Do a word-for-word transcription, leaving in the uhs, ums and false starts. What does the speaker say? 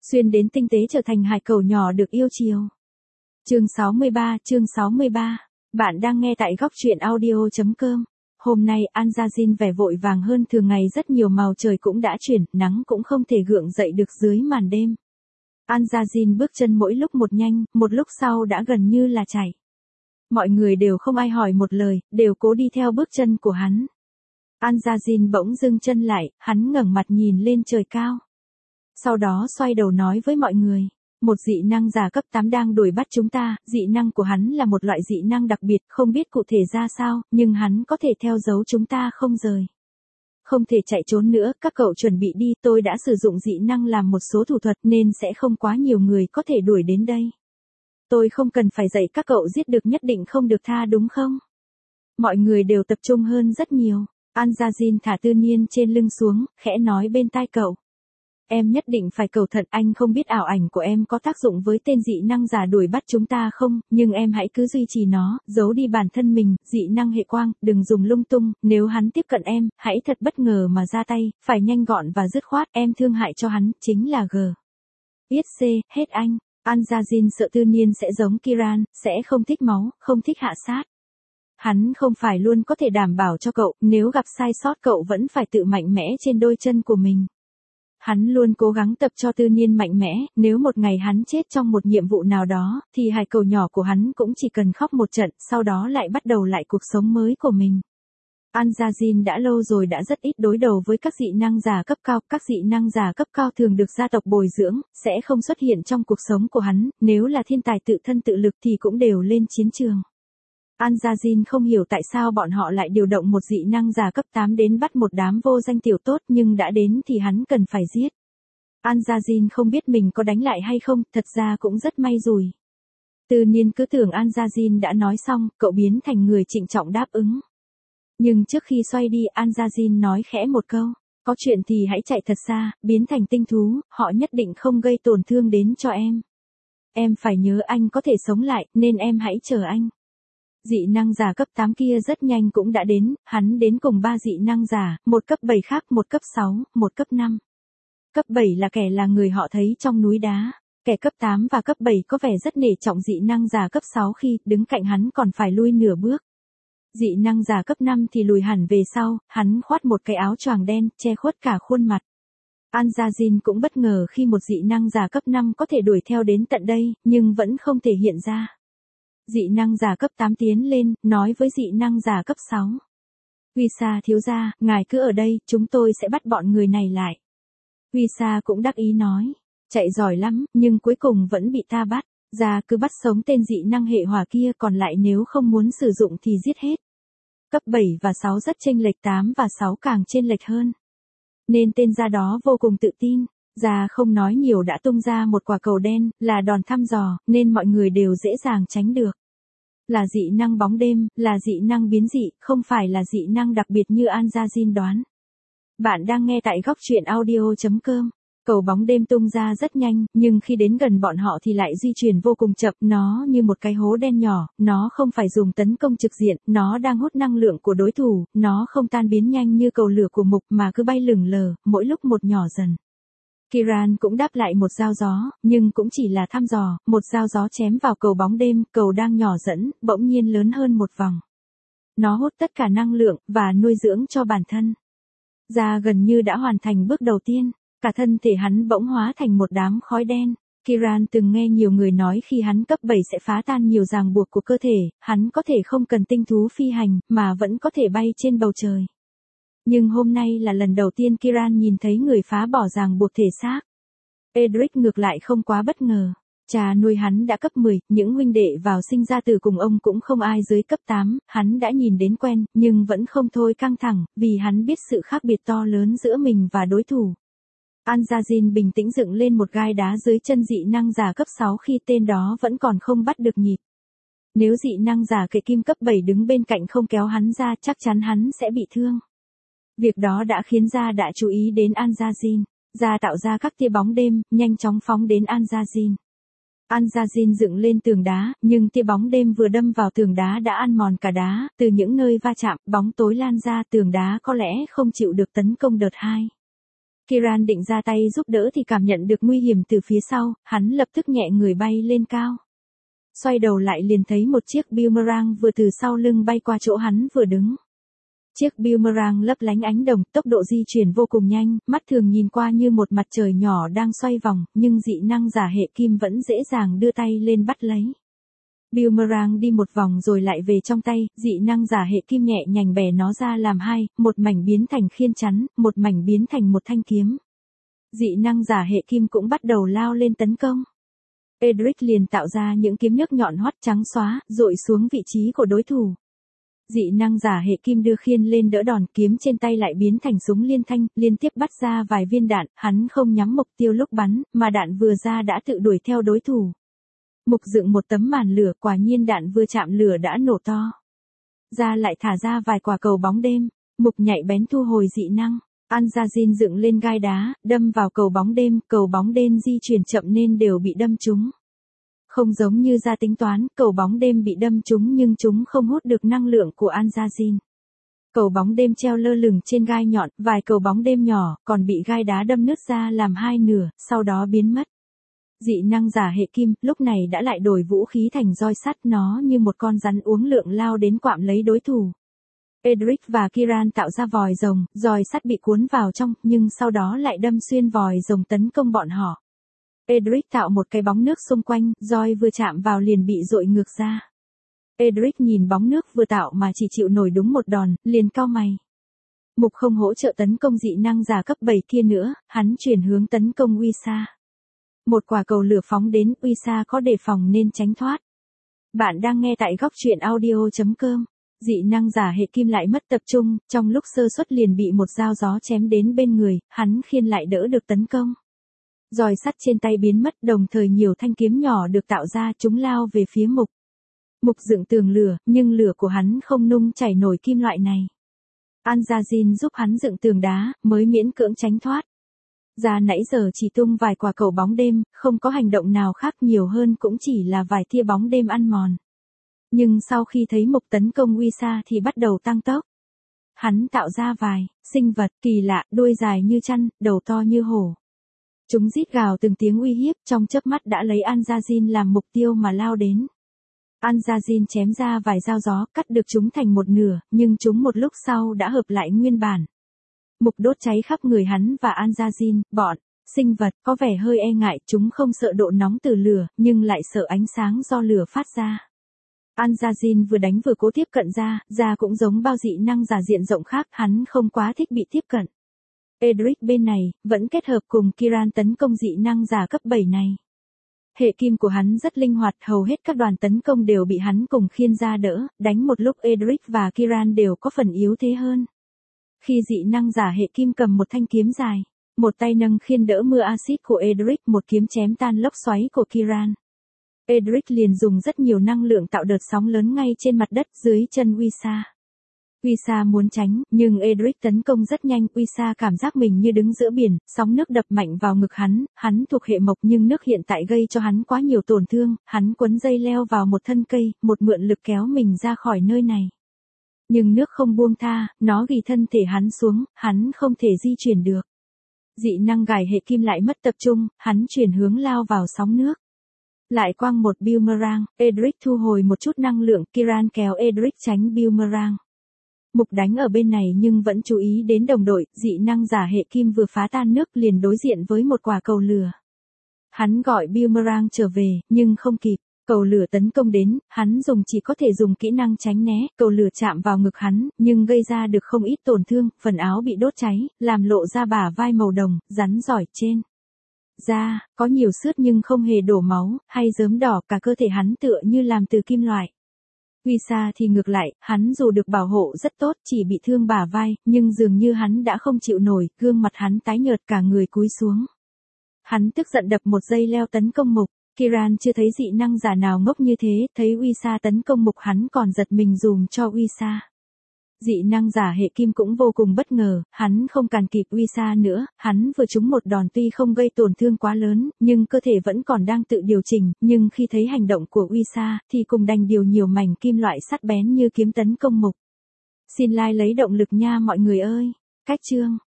xuyên đến tinh tế trở thành hải cẩu nhỏ được yêu chiều. Chương sáu mươi ba, chương sáu mươi ba. Bạn đang nghe tại góc truyện audio chấm com. Hôm nay Anjazin vẻ vội vàng hơn thường ngày rất nhiều, màu trời cũng đã chuyển, nắng cũng không thể gượng dậy được dưới màn đêm. Anjazin bước chân mỗi lúc một nhanh, một lúc sau đã gần như là chạy. Mọi người đều không ai hỏi một lời, đều cố đi theo bước chân của hắn. Anjazin bỗng dừng chân lại, hắn ngẩng mặt nhìn lên trời cao. Sau đó xoay đầu nói với mọi người, một dị năng giả cấp tám đang đuổi bắt chúng ta, dị năng của hắn là một loại dị năng đặc biệt, không biết cụ thể ra sao, nhưng hắn có thể theo dấu chúng ta không rời. Không thể chạy trốn nữa, các cậu chuẩn bị đi, tôi đã sử dụng dị năng làm một số thủ thuật nên sẽ không quá nhiều người có thể đuổi đến đây. Tôi không cần phải dạy các cậu giết được nhất định không được tha đúng không? Mọi người đều tập trung hơn rất nhiều. Anjazin thả Tư Niên trên lưng xuống, khẽ nói bên tai cậu. Em nhất định phải cẩn thận, anh không biết ảo ảnh của em có tác dụng với tên dị năng giả đuổi bắt chúng ta không, nhưng em hãy cứ duy trì nó, giấu đi bản thân mình, dị năng hệ quang, đừng dùng lung tung, nếu hắn tiếp cận em, hãy thật bất ngờ mà ra tay, phải nhanh gọn và dứt khoát, em thương hại cho hắn, chính là G. Yết C, hết anh. Anjazin sợ Tư Niên sẽ giống Kiran, sẽ không thích máu, không thích hạ sát. Hắn không phải luôn có thể đảm bảo cho cậu, nếu gặp sai sót cậu vẫn phải tự mạnh mẽ trên đôi chân của mình. Hắn luôn cố gắng tập cho Tư Niên mạnh mẽ, nếu một ngày hắn chết trong một nhiệm vụ nào đó, thì hải cẩu nhỏ của hắn cũng chỉ cần khóc một trận, sau đó lại bắt đầu lại cuộc sống mới của mình. Anjazin đã lâu rồi đã rất ít đối đầu với các dị năng giả cấp cao, các dị năng giả cấp cao thường được gia tộc bồi dưỡng, sẽ không xuất hiện trong cuộc sống của hắn, nếu là thiên tài tự thân tự lực thì cũng đều lên chiến trường. Anjazin không hiểu tại sao bọn họ lại điều động một dị năng giả cấp tám đến bắt một đám vô danh tiểu tốt, nhưng đã đến thì hắn cần phải giết. Anjazin không biết mình có đánh lại hay không, thật ra cũng rất may rủi. Tư Niên cứ tưởng Anjazin đã nói xong, cậu biến thành người trịnh trọng đáp ứng. Nhưng trước khi xoay đi, Anjazin nói khẽ một câu, có chuyện thì hãy chạy thật xa, biến thành tinh thú, họ nhất định không gây tổn thương đến cho em. Em phải nhớ anh có thể sống lại, nên em hãy chờ anh. Dị năng giả cấp tám kia rất nhanh cũng đã đến, hắn đến cùng ba dị năng giả, một cấp bảy khác, một cấp sáu, một cấp năm. Cấp bảy là kẻ là người họ thấy trong núi đá, kẻ cấp tám và cấp bảy có vẻ rất nể trọng dị năng giả cấp sáu khi đứng cạnh hắn còn phải lui nửa bước. Dị năng giả cấp năm thì lùi hẳn về sau, hắn khoác một cái áo choàng đen, che khuất cả khuôn mặt. Anjazin cũng bất ngờ khi một dị năng giả cấp năm có thể đuổi theo đến tận đây, nhưng vẫn không thể hiện ra. Dị năng giả cấp tám tiến lên, nói với dị năng giả cấp sáu. Wisa thiếu gia, ngài cứ ở đây, chúng tôi sẽ bắt bọn người này lại. Wisa cũng đắc ý nói, chạy giỏi lắm, nhưng cuối cùng vẫn bị ta bắt. Ra cứ bắt sống tên dị năng hệ hỏa kia, còn lại nếu không muốn sử dụng thì giết hết. Cấp bảy và sáu rất chênh lệch, tám và sáu càng chênh lệch hơn. Nên tên gia đó vô cùng tự tin. Ra không nói nhiều đã tung ra một quả cầu đen, là đòn thăm dò, nên mọi người đều dễ dàng tránh được. Là dị năng bóng đêm, là dị năng biến dị, không phải là dị năng đặc biệt như Anjazin đoán. Bạn đang nghe tại góc truyện audio chấm com. Cầu bóng đêm tung ra rất nhanh, nhưng khi đến gần bọn họ thì lại di chuyển vô cùng chậm, nó như một cái hố đen nhỏ, nó không phải dùng tấn công trực diện, nó đang hút năng lượng của đối thủ, nó không tan biến nhanh như cầu lửa của mục mà cứ bay lửng lờ, mỗi lúc một nhỏ dần. Kiran cũng đáp lại một dao gió, nhưng cũng chỉ là thăm dò, một dao gió chém vào cầu bóng đêm, cầu đang nhỏ dẫn, bỗng nhiên lớn hơn một vòng. Nó hút tất cả năng lượng, và nuôi dưỡng cho bản thân. Ra gần như đã hoàn thành bước đầu tiên. Cả thân thể hắn bỗng hóa thành một đám khói đen. Kiran từng nghe nhiều người nói khi hắn cấp bảy sẽ phá tan nhiều ràng buộc của cơ thể, hắn có thể không cần tinh thú phi hành, mà vẫn có thể bay trên bầu trời. Nhưng hôm nay là lần đầu tiên Kiran nhìn thấy người phá bỏ ràng buộc thể xác. Edric ngược lại không quá bất ngờ. Cha nuôi hắn đã cấp mười, những huynh đệ vào sinh ra từ cùng ông cũng không ai dưới cấp tám, hắn đã nhìn đến quen, nhưng vẫn không thôi căng thẳng, vì hắn biết sự khác biệt to lớn giữa mình và đối thủ. Anjazin bình tĩnh dựng lên một gai đá dưới chân dị năng giả cấp sáu khi tên đó vẫn còn không bắt được nhịp. Nếu dị năng giả kệ kim cấp bảy đứng bên cạnh không kéo hắn ra, chắc chắn hắn sẽ bị thương. Việc đó đã khiến Ra đã chú ý đến Anjazin. Ra tạo ra các tia bóng đêm, nhanh chóng phóng đến Anjazin. Anjazin dựng lên tường đá, nhưng tia bóng đêm vừa đâm vào tường đá đã ăn mòn cả đá, từ những nơi va chạm, bóng tối lan ra, tường đá có lẽ không chịu được tấn công đợt hai. Kiran định ra tay giúp đỡ thì cảm nhận được nguy hiểm từ phía sau, hắn lập tức nhẹ người bay lên cao. Xoay đầu lại liền thấy một chiếc boomerang vừa từ sau lưng bay qua chỗ hắn vừa đứng. Chiếc boomerang lấp lánh ánh đồng, tốc độ di chuyển vô cùng nhanh, mắt thường nhìn qua như một mặt trời nhỏ đang xoay vòng, nhưng dị năng giả hệ kim vẫn dễ dàng đưa tay lên bắt lấy. Boomerang đi một vòng rồi lại về trong tay, dị năng giả hệ kim nhẹ nhàng bẻ nó ra làm hai, một mảnh biến thành khiên chắn, một mảnh biến thành một thanh kiếm. Dị năng giả hệ kim cũng bắt đầu lao lên tấn công. Edric liền tạo ra những kiếm nhức nhọn hoắt trắng xóa, dội xuống vị trí của đối thủ. Dị năng giả hệ kim đưa khiên lên đỡ đòn, kiếm trên tay lại biến thành súng liên thanh, liên tiếp bắt ra vài viên đạn, hắn không nhắm mục tiêu lúc bắn, mà đạn vừa ra đã tự đuổi theo đối thủ. Mục dựng một tấm màn lửa, quả nhiên đạn vừa chạm lửa đã nổ to. Ra lại thả ra vài quả cầu bóng đêm, Mục nhạy bén thu hồi dị năng. Anjajin dựng lên gai đá, đâm vào cầu bóng đêm, cầu bóng đêm di chuyển chậm nên đều bị đâm trúng. Không giống như ra tính toán, cầu bóng đêm bị đâm trúng nhưng chúng không hút được năng lượng của Anjajin. Cầu bóng đêm treo lơ lửng trên gai nhọn, vài cầu bóng đêm nhỏ, còn bị gai đá đâm nứt ra làm hai nửa, sau đó biến mất. Dị năng giả hệ kim, lúc này đã lại đổi vũ khí thành roi sắt, nó như một con rắn uống lượng lao đến quạm lấy đối thủ. Edric và Kiran tạo ra vòi rồng, roi sắt bị cuốn vào trong, nhưng sau đó lại đâm xuyên vòi rồng tấn công bọn họ. Edric tạo một cái bóng nước xung quanh, roi vừa chạm vào liền bị dội ngược ra. Edric nhìn bóng nước vừa tạo mà chỉ chịu nổi đúng một đòn, liền cau mày. Mục không hỗ trợ tấn công dị năng giả cấp bảy kia nữa, hắn chuyển hướng tấn công Uisa. Một quả cầu lửa phóng đến, Uisa có đề phòng nên tránh thoát. Bạn đang nghe tại góc truyện audio chấm com. Dị năng giả hệ kim lại mất tập trung, trong lúc sơ suất liền bị một dao gió chém đến bên người, hắn khiên lại đỡ được tấn công. Roi sắt trên tay biến mất, đồng thời nhiều thanh kiếm nhỏ được tạo ra, chúng lao về phía Mục. Mục dựng tường lửa, nhưng lửa của hắn không nung chảy nổi kim loại này. Anjajin giúp hắn dựng tường đá, mới miễn cưỡng tránh thoát. Ra nãy giờ chỉ tung vài quả cầu bóng đêm, không có hành động nào khác, nhiều hơn cũng chỉ là vài tia bóng đêm ăn mòn. Nhưng sau khi thấy Mục tấn công Uisa thì bắt đầu tăng tốc. Hắn tạo ra vài sinh vật kỳ lạ, đuôi dài như chăn, đầu to như hổ. Chúng rít gào từng tiếng uy hiếp, trong chớp mắt đã lấy Anjajin làm mục tiêu mà lao đến. Anjajin chém ra vài dao gió, cắt được chúng thành một nửa, nhưng chúng một lúc sau đã hợp lại nguyên bản. Mục đốt cháy khắp người hắn và Anjajin, bọn sinh vật có vẻ hơi e ngại, chúng không sợ độ nóng từ lửa, nhưng lại sợ ánh sáng do lửa phát ra. Anjajin vừa đánh vừa cố tiếp cận ra, ra cũng giống bao dị năng giả diện rộng khác, hắn không quá thích bị tiếp cận. Edric bên này, vẫn kết hợp cùng Kiran tấn công dị năng giả cấp bảy này. Hệ kim của hắn rất linh hoạt, hầu hết các đoàn tấn công đều bị hắn cùng khiên ra đỡ, đánh một lúc Edric và Kiran đều có phần yếu thế hơn. Khi dị năng giả hệ kim cầm một thanh kiếm dài, một tay nâng khiên đỡ mưa axit của Edric, một kiếm chém tan lốc xoáy của Kiran. Edric liền dùng rất nhiều năng lượng tạo đợt sóng lớn ngay trên mặt đất dưới chân Uisa. Uisa muốn tránh, nhưng Edric tấn công rất nhanh, Uisa cảm giác mình như đứng giữa biển, sóng nước đập mạnh vào ngực hắn, hắn thuộc hệ mộc nhưng nước hiện tại gây cho hắn quá nhiều tổn thương, hắn quấn dây leo vào một thân cây, một mượn lực kéo mình ra khỏi nơi này. Nhưng nước không buông tha, nó ghi thân thể hắn xuống, hắn không thể di chuyển được. Dị năng gài hệ kim lại mất tập trung, hắn chuyển hướng lao vào sóng nước. Lại quăng một boomerang, Edric thu hồi một chút năng lượng, Kiran kéo Edric tránh boomerang. Mục đánh ở bên này nhưng vẫn chú ý đến đồng đội, dị năng giả hệ kim vừa phá tan nước liền đối diện với một quả cầu lửa. Hắn gọi boomerang trở về, nhưng không kịp, cầu lửa tấn công đến, hắn dùng chỉ có thể dùng kỹ năng tránh né, cầu lửa chạm vào ngực hắn, nhưng gây ra được không ít tổn thương, phần áo bị đốt cháy, làm lộ ra bả vai màu đồng, rắn giỏi trên. Da, có nhiều xước nhưng không hề đổ máu, hay rớm đỏ, cả cơ thể hắn tựa như làm từ kim loại. Uisa thì ngược lại, hắn dù được bảo hộ rất tốt, chỉ bị thương bả vai, nhưng dường như hắn đã không chịu nổi, gương mặt hắn tái nhợt, cả người cúi xuống. Hắn tức giận đập một dây leo tấn công Mục. Kiran chưa thấy dị năng giả nào ngốc như thế, thấy Uisa tấn công Mục hắn còn giật mình dùm cho Uisa. Dị năng giả hệ kim cũng vô cùng bất ngờ, hắn không càn kịp Uisa nữa, hắn vừa trúng một đòn tuy không gây tổn thương quá lớn, nhưng cơ thể vẫn còn đang tự điều chỉnh, nhưng khi thấy hành động của Uisa, thì cùng đành điều nhiều mảnh kim loại sắc bén như kiếm tấn công Mục. Xin like lấy động lực nha mọi người ơi. Cách chương